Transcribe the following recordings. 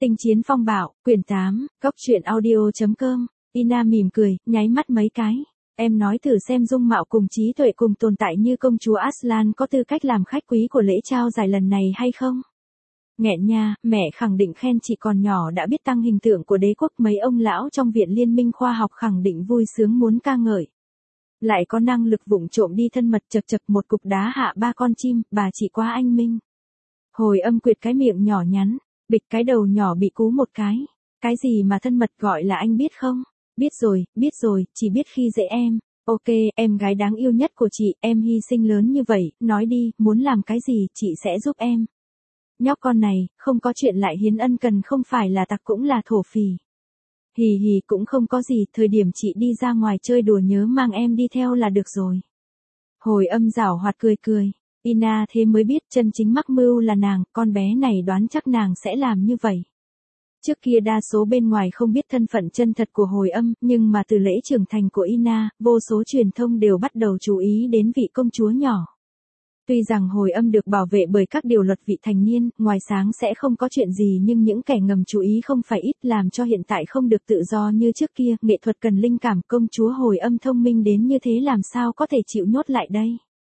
Tinh chiến phong bạo, quyển 8, góc truyện audio.com. Ina mỉm cười, nháy mắt mấy cái. Em nói thử xem dung mạo cùng trí tuệ cùng tồn tại như công chúa Aslan có tư cách làm khách quý của lễ trao giải lần này hay không? Nghẹn nha, mẹ khẳng định khen chị còn nhỏ đã biết tăng hình tượng của đế quốc, mấy ông lão trong viện liên minh khoa học khẳng định vui sướng muốn ca ngợi. Lại có năng lực vụng trộm đi thân mật chật chật một cục đá hạ 3 con chim, bà chị quá anh minh. Hồi âm quyệt cái miệng nhỏ nhắn, bịch cái đầu nhỏ bị cú một cái. Cái gì mà thân mật gọi là anh biết không? Biết rồi, chỉ biết khi dễ em. Ok, em gái đáng yêu nhất của chị, em hy sinh lớn như vậy, nói đi, muốn làm cái gì, chị sẽ giúp em. Nhóc con này, không có chuyện lại hiến ân cần, không phải là tặc cũng là thổ phỉ. Hì hì, cũng không có gì, thời điểm chị đi ra ngoài chơi đùa nhớ mang em đi theo là được rồi. Hồi âm giảo hoạt cười. Ina thế mới biết chân chính mắc mưu là nàng, con bé này đoán chắc nàng sẽ làm như vậy. Trước kia đa số bên ngoài không biết thân phận chân thật của hồi âm, nhưng mà từ lễ trưởng thành của Ina, vô số truyền thông đều bắt đầu chú ý đến vị công chúa nhỏ. Tuy rằng hồi âm được bảo vệ bởi các điều luật vị thành niên, ngoài sáng sẽ không có chuyện gì, nhưng những kẻ ngầm chú ý không phải ít, làm cho hiện tại không được tự do như trước kia. Nghệ thuật cần linh cảm, công chúa hồi âm thông minh đến như thế làm sao có thể chịu nhốt lại đây.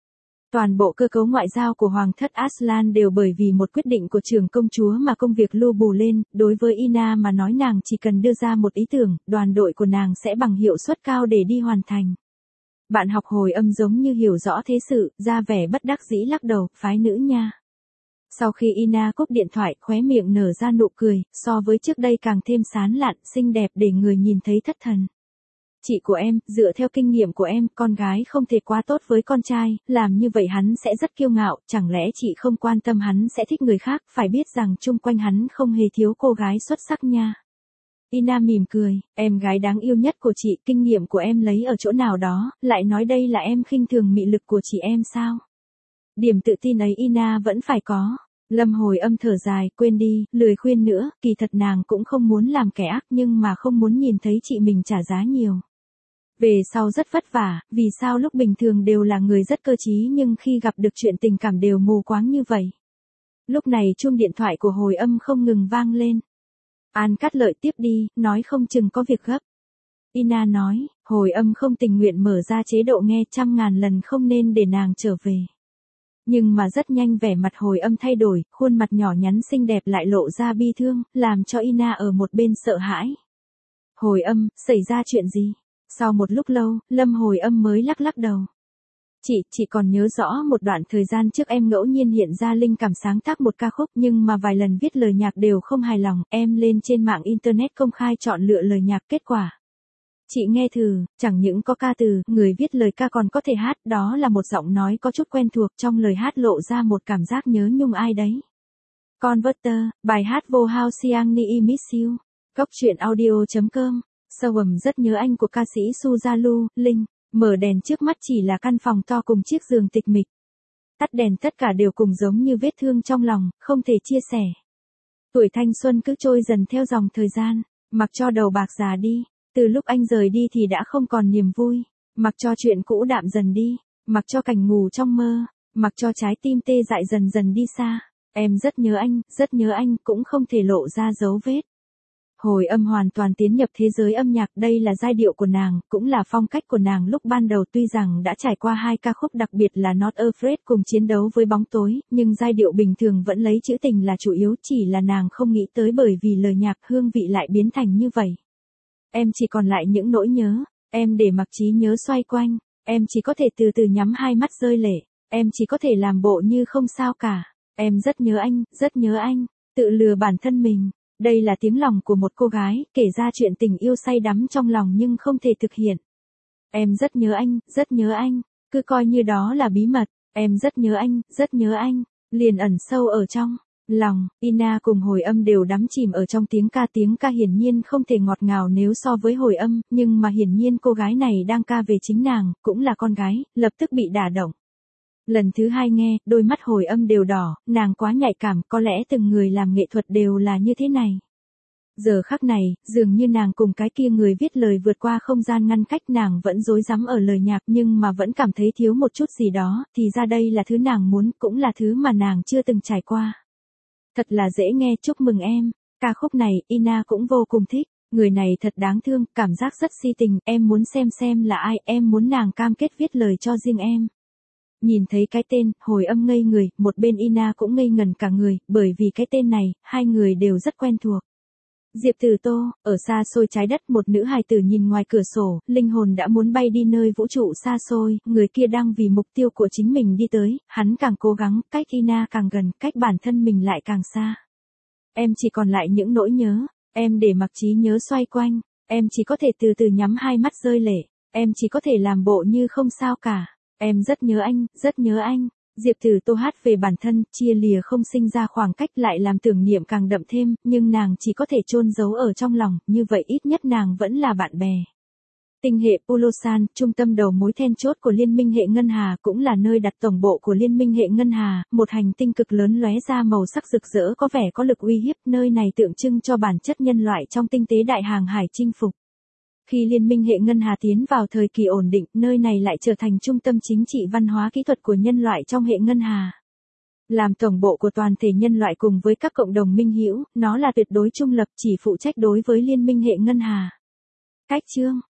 Toàn bộ cơ cấu ngoại giao của Hoàng thất Aslan đều bởi vì một quyết định của trưởng công chúa mà công việc lu bù lên. Đối với Ina mà nói, nàng chỉ cần đưa ra một ý tưởng, đoàn đội của nàng sẽ bằng hiệu suất cao để đi hoàn thành. Bạn học hồi âm giống như hiểu rõ thế sự, ra vẻ bất đắc dĩ lắc đầu, phái nữ nha. Sau khi Ina cúp điện thoại, khóe miệng nở ra nụ cười, so với trước đây càng thêm sán lạn, xinh đẹp để người nhìn thấy thất thần. Chị của em, dựa theo kinh nghiệm của em, con gái không thể quá tốt với con trai, làm như vậy hắn sẽ rất kiêu ngạo, chẳng lẽ chị không quan tâm hắn sẽ thích người khác, phải biết rằng chung quanh hắn không hề thiếu cô gái xuất sắc nha. Ina mỉm cười, em gái đáng yêu nhất của chị, kinh nghiệm của em lấy ở chỗ nào đó, lại nói đây là em khinh thường mị lực của chị em sao? Điểm tự tin ấy Ina vẫn phải có. Lâm hồi âm thở dài, quên đi, lười khuyên nữa, kỳ thật nàng cũng không muốn làm kẻ ác nhưng mà không muốn nhìn thấy chị mình trả giá nhiều. Về sau rất vất vả, vì sao lúc bình thường đều là người rất cơ trí nhưng khi gặp được chuyện tình cảm đều mù quáng như vậy. Lúc này chuông điện thoại của hồi âm không ngừng vang lên. An Cát Lợi tiếp đi, nói không chừng có việc gấp. Ina nói, hồi âm không tình nguyện mở ra chế độ nghe, 100.000 lần không nên để nàng trở về. Nhưng mà rất nhanh vẻ mặt hồi âm thay đổi, khuôn mặt nhỏ nhắn xinh đẹp lại lộ ra bi thương, làm cho Ina ở một bên sợ hãi. Hồi âm, xảy ra chuyện gì? Sau một lúc lâu, Lâm hồi âm mới lắc đầu. Chị còn nhớ rõ một đoạn thời gian trước em ngẫu nhiên hiện ra linh cảm sáng tác một ca khúc, nhưng mà vài lần viết lời nhạc đều không hài lòng, em lên trên mạng internet công khai chọn lựa lời nhạc, kết quả. Chị nghe thử, chẳng những có ca từ, người viết lời ca còn có thể hát, đó là một giọng nói có chút quen thuộc, trong lời hát lộ ra một cảm giác nhớ nhung ai đấy. Converter, bài hát Vô Hao Siang Ni Miss You, góc truyện audio.com. Sawum rất nhớ anh của ca sĩ Suzalu, Linh. Mở đèn trước mắt chỉ là căn phòng to cùng chiếc giường tịch mịch. Tắt đèn tất cả đều cùng giống như vết thương trong lòng, không thể chia sẻ. Tuổi thanh xuân cứ trôi dần theo dòng thời gian, mặc cho đầu bạc già đi. Từ lúc anh rời đi thì đã không còn niềm vui. Mặc cho chuyện cũ đạm dần đi, mặc cho cảnh ngủ trong mơ, mặc cho trái tim tê dại dần dần đi xa. Em rất nhớ anh, cũng không thể lộ ra dấu vết. Hồi âm hoàn toàn tiến nhập thế giới âm nhạc, đây là giai điệu của nàng, cũng là phong cách của nàng lúc ban đầu, tuy rằng đã trải qua 2 ca khúc đặc biệt là Not Afraid cùng Chiến đấu với bóng tối, nhưng giai điệu bình thường vẫn lấy trữ tình là chủ yếu, chỉ là nàng không nghĩ tới bởi vì lời nhạc hương vị lại biến thành như vậy. Em chỉ còn lại những nỗi nhớ, em để mặc trí nhớ xoay quanh, em chỉ có thể từ từ nhắm hai mắt rơi lệ, em chỉ có thể làm bộ như không sao cả, em rất nhớ anh, tự lừa bản thân mình. Đây là tiếng lòng của một cô gái, kể ra chuyện tình yêu say đắm trong lòng nhưng không thể thực hiện. Em rất nhớ anh, cứ coi như đó là bí mật, em rất nhớ anh, liền ẩn sâu ở trong lòng. Ina cùng hồi âm đều đắm chìm ở trong tiếng ca hiển nhiên không thể ngọt ngào nếu so với hồi âm, nhưng mà hiển nhiên cô gái này đang ca về chính nàng, cũng là con gái, lập tức bị đả động. Lần thứ 2 nghe, đôi mắt hồi âm đều đỏ, nàng quá nhạy cảm, có lẽ từng người làm nghệ thuật đều là như thế này. Giờ khắc này, dường như nàng cùng cái kia người viết lời vượt qua không gian ngăn cách, nàng vẫn rối rắm ở lời nhạc nhưng mà vẫn cảm thấy thiếu một chút gì đó, thì ra đây là thứ nàng muốn, cũng là thứ mà nàng chưa từng trải qua. Thật là dễ nghe, chúc mừng em. Ca khúc này, Ina cũng vô cùng thích. Người này thật đáng thương, cảm giác rất si tình, em muốn xem là ai, em muốn nàng cam kết viết lời cho riêng em. Nhìn thấy cái tên, hồi âm ngây người, một bên Ina cũng ngây ngẩn cả người, bởi vì cái tên này, hai người đều rất quen thuộc. Diệp Tử Tô, ở xa xôi trái đất một nữ hài tử nhìn ngoài cửa sổ, linh hồn đã muốn bay đi nơi vũ trụ xa xôi, người kia đang vì mục tiêu của chính mình đi tới, hắn càng cố gắng, cách Ina càng gần, cách bản thân mình lại càng xa. Em chỉ còn lại những nỗi nhớ, em để mặc trí nhớ xoay quanh, em chỉ có thể từ từ nhắm hai mắt rơi lệ, em chỉ có thể làm bộ như không sao cả. Em rất nhớ anh, rất nhớ anh. Diệp Tử Tô hát về bản thân, chia lìa không sinh ra khoảng cách lại làm tưởng niệm càng đậm thêm, nhưng nàng chỉ có thể chôn giấu ở trong lòng, như vậy ít nhất nàng vẫn là bạn bè. Tinh hệ Pulasan, trung tâm đầu mối then chốt của Liên minh hệ Ngân Hà cũng là nơi đặt tổng bộ của Liên minh hệ Ngân Hà, một hành tinh cực lớn lóe ra màu sắc rực rỡ có vẻ có lực uy hiếp, nơi này tượng trưng cho bản chất nhân loại trong tinh tế đại hàng hải chinh phục. Khi Liên minh hệ Ngân Hà tiến vào thời kỳ ổn định, nơi này lại trở thành trung tâm chính trị văn hóa kỹ thuật của nhân loại trong hệ Ngân Hà. Làm tổng bộ của toàn thể nhân loại cùng với các cộng đồng minh hữu, nó là tuyệt đối trung lập chỉ phụ trách đối với Liên minh hệ Ngân Hà. Cách chương